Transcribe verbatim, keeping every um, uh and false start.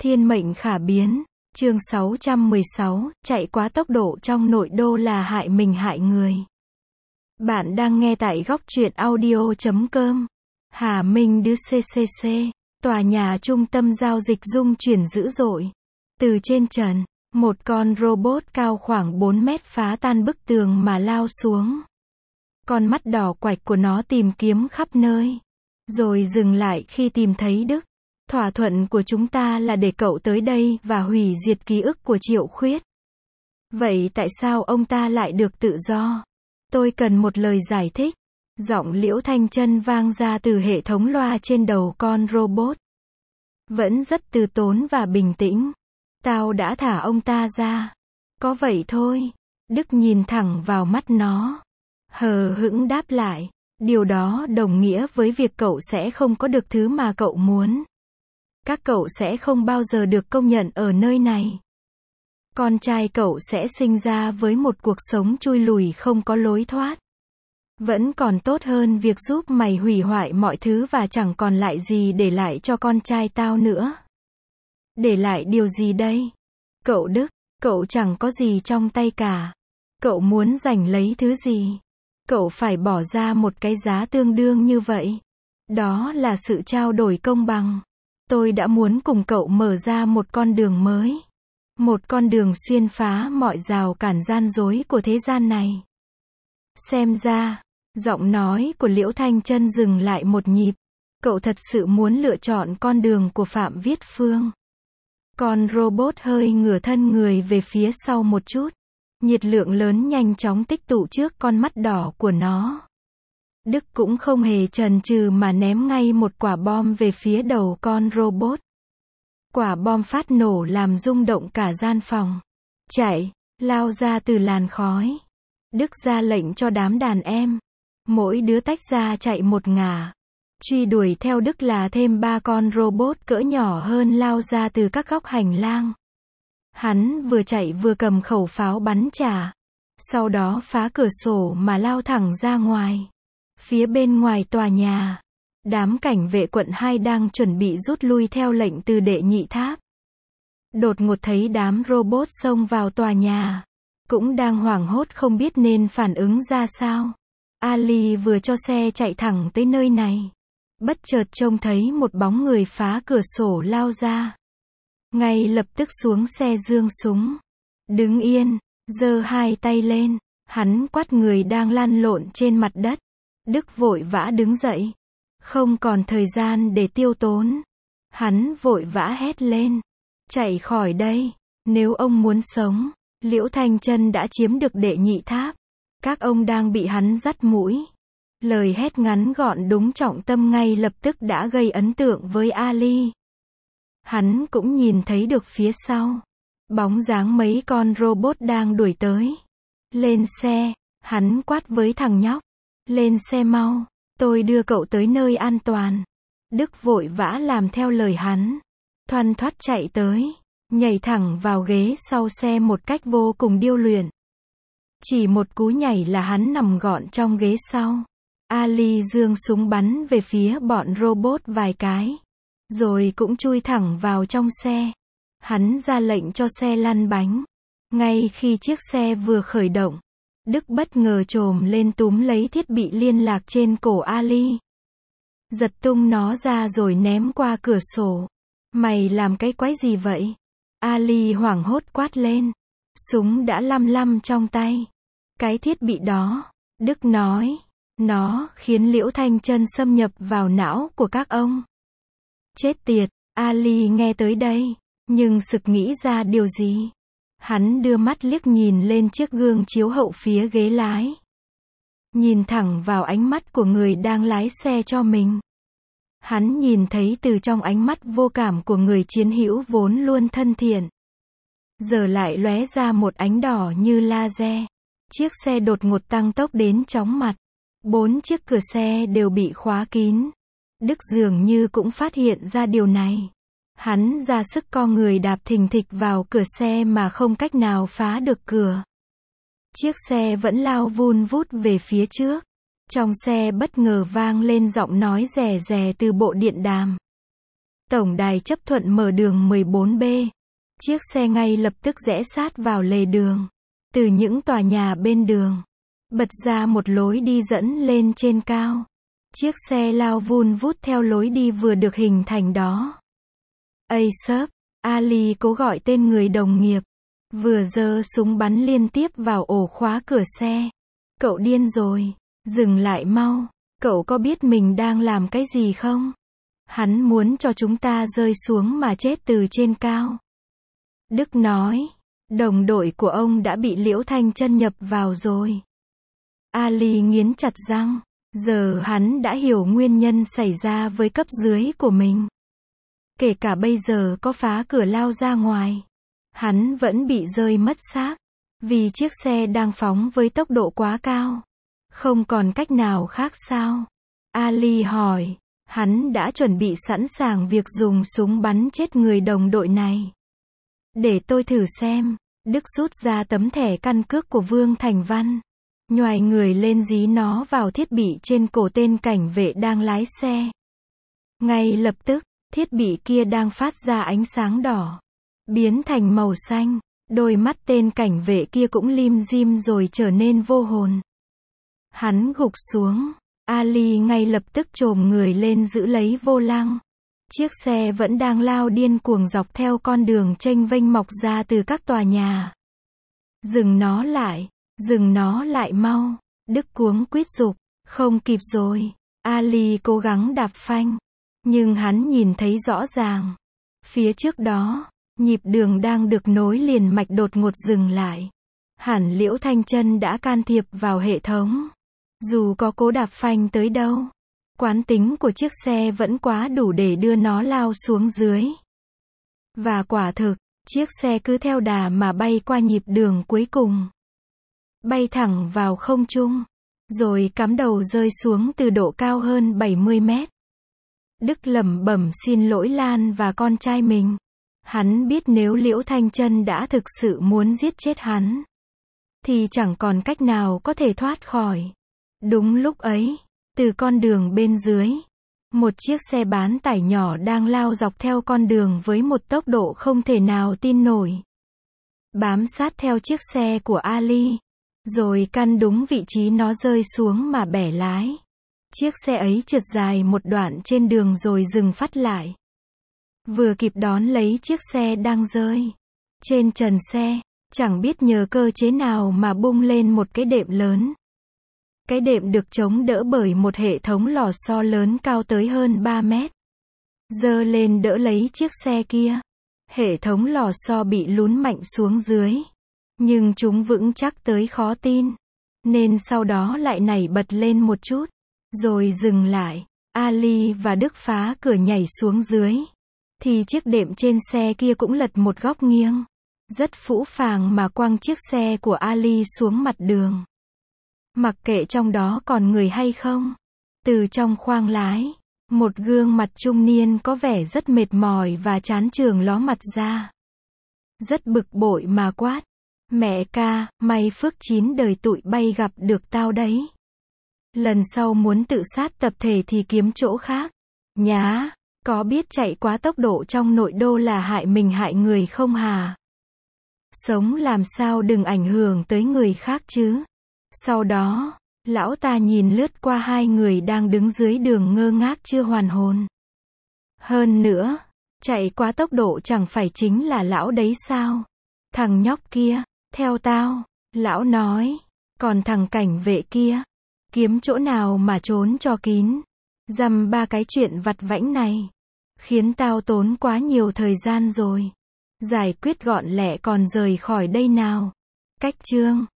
Thiên mệnh khả biến. Chương sáu trăm mười sáu, chạy quá tốc độ trong nội đô là hại mình hại người. Bạn đang nghe tại góc truyện audio chấm com. Hà Minh đưa xê xê xê, tòa nhà trung tâm giao dịch rung chuyển dữ dội. Từ trên trần, một con robot cao khoảng bốn mét phá tan bức tường mà lao xuống. Con mắt đỏ quạch của nó tìm kiếm khắp nơi, rồi dừng lại khi tìm thấy Đức. Thỏa thuận của chúng ta là để cậu tới đây và hủy diệt ký ức của Triệu Khuyết. Vậy tại sao ông ta lại được tự do? Tôi cần một lời giải thích. Giọng Liễu Thanh Chân vang ra từ hệ thống loa trên đầu con robot. Vẫn rất từ tốn và bình tĩnh. Tao đã thả ông ta ra. Có vậy thôi. Đức nhìn thẳng vào mắt nó. Hờ hững đáp lại. Điều đó đồng nghĩa với việc cậu sẽ không có được thứ mà cậu muốn. Các cậu sẽ không bao giờ được công nhận ở nơi này. Con trai cậu sẽ sinh ra với một cuộc sống chui lùi không có lối thoát. Vẫn còn tốt hơn việc giúp mày hủy hoại mọi thứ và chẳng còn lại gì để lại cho con trai tao nữa. Để lại điều gì đây? Cậu Đức, cậu chẳng có gì trong tay cả. Cậu muốn giành lấy thứ gì? Cậu phải bỏ ra một cái giá tương đương như vậy. Đó là sự trao đổi công bằng. Tôi đã muốn cùng cậu mở ra một con đường mới. Một con đường xuyên phá mọi rào cản gian dối của thế gian này. Xem ra, giọng nói của Liễu Thanh Chân dừng lại một nhịp. Cậu thật sự muốn lựa chọn con đường của Phạm Viết Phương. Con robot hơi ngửa thân người về phía sau một chút. Nhiệt lượng lớn nhanh chóng tích tụ trước con mắt đỏ của nó. Đức cũng không hề chần chừ mà ném ngay một quả bom về phía đầu con robot. Quả bom phát nổ làm rung động cả gian phòng. Chạy, lao ra từ làn khói. Đức ra lệnh cho đám đàn em. Mỗi đứa tách ra chạy một ngả. Truy đuổi theo Đức là thêm ba con robot cỡ nhỏ hơn lao ra từ các góc hành lang. Hắn vừa chạy vừa cầm khẩu pháo bắn trả. Sau đó phá cửa sổ mà lao thẳng ra ngoài. Phía bên ngoài tòa nhà, đám cảnh vệ quận hai đang chuẩn bị rút lui theo lệnh từ đệ nhị tháp. Đột ngột thấy đám robot xông vào tòa nhà, cũng đang hoảng hốt không biết nên phản ứng ra sao. Ali vừa cho xe chạy thẳng tới nơi này. Bất chợt trông thấy một bóng người phá cửa sổ lao ra. Ngay lập tức xuống xe giương súng. Đứng yên, giơ hai tay lên, hắn quát người đang lăn lộn trên mặt đất. Đức vội vã đứng dậy. Không còn thời gian để tiêu tốn. Hắn vội vã hét lên. Chạy khỏi đây. Nếu ông muốn sống, Liễu Thanh Chân đã chiếm được đệ nhị tháp. Các ông đang bị hắn dắt mũi. Lời hét ngắn gọn đúng trọng tâm ngay lập tức đã gây ấn tượng với Ali. Hắn cũng nhìn thấy được phía sau. Bóng dáng mấy con robot đang đuổi tới. Lên xe, hắn quát với thằng nhóc. Lên xe mau, tôi đưa cậu tới nơi an toàn. Đức vội vã làm theo lời hắn. Thoăn thoắt chạy tới, nhảy thẳng vào ghế sau xe một cách vô cùng điêu luyện. Chỉ một cú nhảy là hắn nằm gọn trong ghế sau. Ali giương súng bắn về phía bọn robot vài cái. Rồi cũng chui thẳng vào trong xe. Hắn ra lệnh cho xe lăn bánh. Ngay khi chiếc xe vừa khởi động, Đức bất ngờ chồm lên túm lấy thiết bị liên lạc trên cổ Ali. Giật tung nó ra rồi ném qua cửa sổ. Mày làm cái quái gì vậy? Ali hoảng hốt quát lên. Súng đã lăm lăm trong tay. Cái thiết bị đó, Đức nói, nó khiến Liễu Thanh Chân xâm nhập vào não của các ông. Chết tiệt, Ali nghe tới đây, nhưng sực nghĩ ra điều gì. Hắn đưa mắt liếc nhìn lên chiếc gương chiếu hậu phía ghế lái. Nhìn thẳng vào ánh mắt của người đang lái xe cho mình. Hắn nhìn thấy từ trong ánh mắt vô cảm của người chiến hữu vốn luôn thân thiện. Giờ lại lóe ra một ánh đỏ như laser. Chiếc xe đột ngột tăng tốc đến chóng mặt. Bốn chiếc cửa xe đều bị khóa kín. Đức dường như cũng phát hiện ra điều này. Hắn ra sức co người đạp thình thịch vào cửa xe mà không cách nào phá được cửa. Chiếc xe vẫn lao vun vút về phía trước. Trong xe bất ngờ vang lên giọng nói rè rè từ bộ điện đàm. Tổng đài chấp thuận mở đường mười bốn B. Chiếc xe ngay lập tức rẽ sát vào lề đường. Từ những tòa nhà bên đường, bật ra một lối đi dẫn lên trên cao. Chiếc xe lao vun vút theo lối đi vừa được hình thành đó. Asap, Ali cố gọi tên người đồng nghiệp. Vừa giơ súng bắn liên tiếp vào ổ khóa cửa xe. Cậu điên rồi, dừng lại mau. Cậu có biết mình đang làm cái gì không? Hắn muốn cho chúng ta rơi xuống mà chết từ trên cao. Đức nói, đồng đội của ông đã bị Liễu Thanh Chân nhập vào rồi. Ali nghiến chặt răng, giờ hắn đã hiểu nguyên nhân xảy ra với cấp dưới của mình. Kể cả bây giờ có phá cửa lao ra ngoài, hắn vẫn bị rơi mất xác, vì chiếc xe đang phóng với tốc độ quá cao. Không còn cách nào khác sao? Ali hỏi, hắn đã chuẩn bị sẵn sàng việc dùng súng bắn chết người đồng đội này. Để tôi thử xem. Đức rút ra tấm thẻ căn cước của Vương Thành Văn, nhoài người lên dí nó vào thiết bị trên cổ tên cảnh vệ đang lái xe. Ngay lập tức, thiết bị kia đang phát ra ánh sáng đỏ, biến thành màu xanh. Đôi mắt tên cảnh vệ kia cũng lim dim rồi trở nên vô hồn. Hắn gục xuống. Ali ngay lập tức chồm người lên giữ lấy vô lăng. Chiếc xe vẫn đang lao điên cuồng dọc theo con đường chênh vênh mọc ra từ các tòa nhà. Dừng nó lại, dừng nó lại mau. Đức cuống quýt giục, không kịp rồi. Ali cố gắng đạp phanh, nhưng hắn nhìn thấy rõ ràng. Phía trước đó, nhịp đường đang được nối liền mạch đột ngột dừng lại. Hẳn Liễu Thanh Chân đã can thiệp vào hệ thống. Dù có cố đạp phanh tới đâu, quán tính của chiếc xe vẫn quá đủ để đưa nó lao xuống dưới. Và quả thực, chiếc xe cứ theo đà mà bay qua nhịp đường cuối cùng. Bay thẳng vào không trung, rồi cắm đầu rơi xuống từ độ cao hơn bảy mươi mét. Đức lẩm bẩm xin lỗi Lan và con trai mình. Hắn biết nếu Liễu Thanh Chân đã thực sự muốn giết chết hắn, thì chẳng còn cách nào có thể thoát khỏi. Đúng lúc ấy, từ con đường bên dưới, một chiếc xe bán tải nhỏ đang lao dọc theo con đường với một tốc độ không thể nào tin nổi. Bám sát theo chiếc xe của Ali, rồi căn đúng vị trí nó rơi xuống mà bẻ lái. Chiếc xe ấy trượt dài một đoạn trên đường rồi dừng phắt lại. Vừa kịp đón lấy chiếc xe đang rơi. Trên trần xe, chẳng biết nhờ cơ chế nào mà bung lên một cái đệm lớn. Cái đệm được chống đỡ bởi một hệ thống lò xo lớn cao tới hơn ba mét. Giơ lên đỡ lấy chiếc xe kia. Hệ thống lò xo bị lún mạnh xuống dưới. Nhưng chúng vững chắc tới khó tin. Nên sau đó lại nảy bật lên một chút. Rồi dừng lại. Ali và Đức phá cửa nhảy xuống dưới. Thì chiếc đệm trên xe kia cũng lật một góc nghiêng. Rất phũ phàng mà quăng chiếc xe của Ali xuống mặt đường. Mặc kệ trong đó còn người hay không. Từ trong khoang lái, một gương mặt trung niên có vẻ rất mệt mỏi và chán chường ló mặt ra. Rất bực bội mà quát. Mẹ ca, may phước chín đời tụi bay gặp được tao đấy. Lần sau muốn tự sát tập thể thì kiếm chỗ khác. Nhá, có biết chạy quá tốc độ trong nội đô là hại mình hại người không hả? Sống làm sao đừng ảnh hưởng tới người khác chứ. Sau đó, lão ta nhìn lướt qua hai người đang đứng dưới đường ngơ ngác chưa hoàn hồn. Hơn nữa, chạy quá tốc độ chẳng phải chính là lão đấy sao? Thằng nhóc kia, theo tao, lão nói. Còn thằng cảnh vệ kia, kiếm chỗ nào mà trốn cho kín. Dăm ba cái chuyện vặt vãnh này, khiến tao tốn quá nhiều thời gian rồi. Giải quyết gọn lẹ còn rời khỏi đây nào. Cách chương